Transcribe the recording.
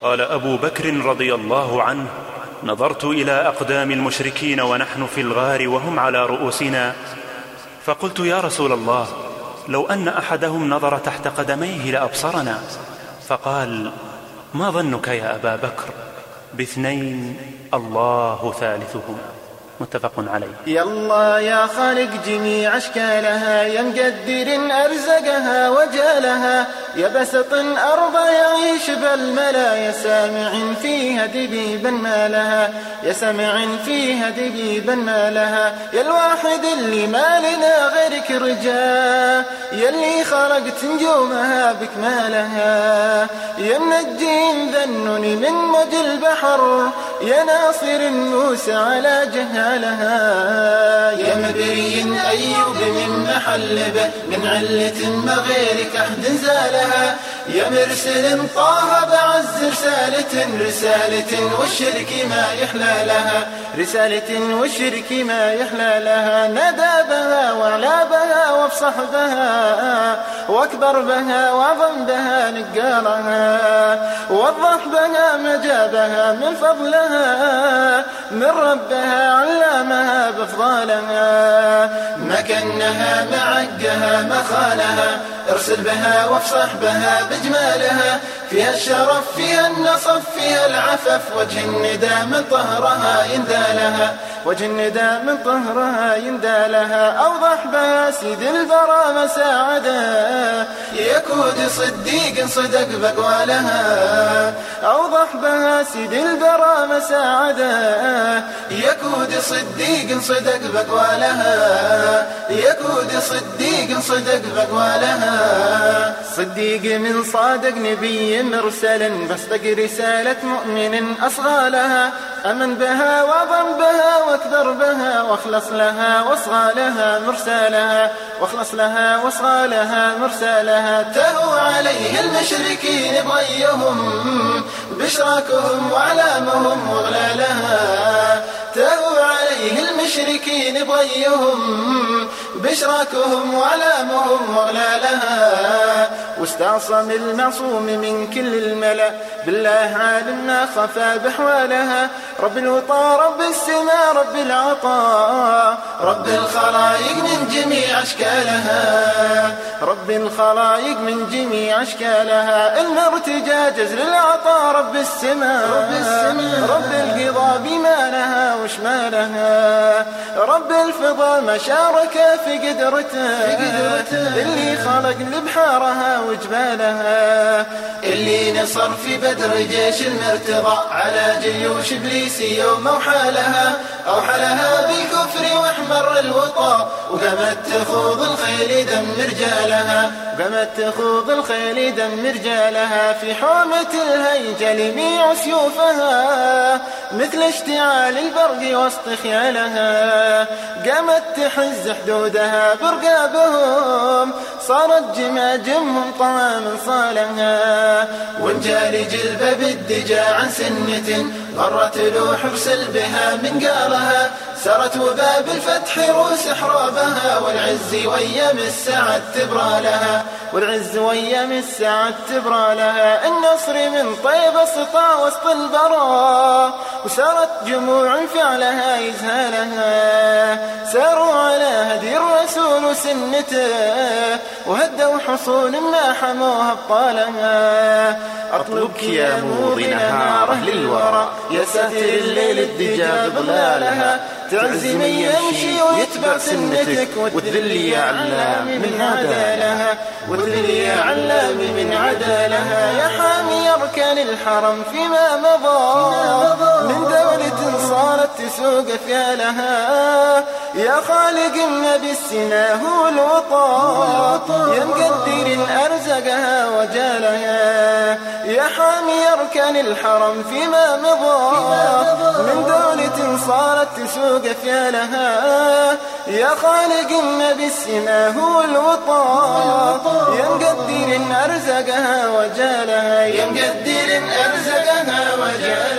قال أبو بكر رضي الله عنه: نظرت إلى أقدام المشركين ونحن في الغار وهم على رؤوسنا، فقلت: يا رسول الله، لو أن أحدهم نظر تحت قدميه لأبصرنا. فقال: ما ظنك يا أبا بكر باثنين الله ثالثهم؟ متفق عليه. يالله يا خالق جميع أشكالها، يا مقدر أرزقها وجالها، يا بسط أرض يعيش بالملا، يا سامع فيها دبيبا ما لها، يا سامع فيها دبيبا ما لها، يا الواحد اللي ما لنا غيرك رجاء، يا اللي خرقت نجومها بكمالها، يا منجين ذنني من موج البحر، يا ناصر موسى على جهالها، يا مبري أيوب من محل به، من علة ما غيرك أحد زالها، يا مرسل طه بعز رسالة والشرك ما يحلى لها، رسالة والشرك ما يحلى لها، نادى بها وعلى بها وافصح بها، واكبر بها وعظم بها نقالها، ووضح بها مجابها من فضلها، من ربها علامها بفضالها، مكنها معقها مخالها، ارسل بها وافصح بها بجمالها، فيها الشرف فيها النصف فيها العفف، وجه الندى من طهرها يندى لها، وجه الندى من طهرها يندى لها، أوضح بها سيد البرى مساعدا، يكود صديق صدق بقوالها، أوضح بها سيد البرى مساعدا، يكود صديق صدق بقوالها، يكود صديق صدق بقوالها، صديق من صادق نبي مرسل، بصدق رسالة مؤمن أصغى لها، أمن بها وعظم بها واكبر بها، واخلص لها واصغى لها مرسالها، واخلص لها واصغى لها مرسالها، تهوى عليه المشركين بغيهم بشراكهم وعلامهم واغلالها، تهوى عليه المشركين بغيهم بشراكهم وعلامهم واغلالها، واستعصم المعصوم من كل الملأ، بالله عالم ما خفى بحوالها، رب الوطى رب السماء رب العطاء، رب الخلائق من جميع أشكالها، رب الخلائق من جميع أشكالها، المرتجى جزر العطاء رب السماء، رب القضاء بما لها وشمالها، رب الفضاء ما شارك في قدرته، اللي خلق لبحارها وجبالها، اللي نصر في بدر جيش المرتضى على جيوش إبليس يوم أوحالها، أوحلها بالكفر واحمر الوطى، وقامت تخوض الخيل دم رجالها، وقامت تخوض الخيل دم رجالها، في حومة الهيجل ميع سيوفها، مثل اشتعال البرق وسط خيالها، قامت تحز حدودها برقابهم، صارت جماجمهم طعاما صالها، وانجال جلبة بالدجا عن سنة، غرت له حبس بها من قالها، سرت وباب الفتح روس حرابها، والعز ويم السعد تبرى لها، والعز ويم السعد تبرى لها، النصر من طيب سطى وسط البراء، وسارت جموع فعلها يزهالها، ساروا على هدي الرسول وسنته، وهدوا حصون ما حموها ابطالها، أطلبك يا موضي نهاره للورى، يا ساتر الليل الدجا بظلالها، تعزي من يمشي ويتبع سنتك، وتذلي يا علام من عدالها، وتذلي يا علام من عدالها، يا حامي أركان الحرم فيما مضى، من دولة صارت تسوق فيالها، يا خالق النبي السنا هو الوطا، يا مقدر أرزقها وجالها، يا حامي أركان الحرم فيما مضى، من دولة صارت تسوق فيالها، يا خالق النبي السنا هو الوطا، يا مقدر أرزقها وجالها، يا مقدر أرزقها وجالها.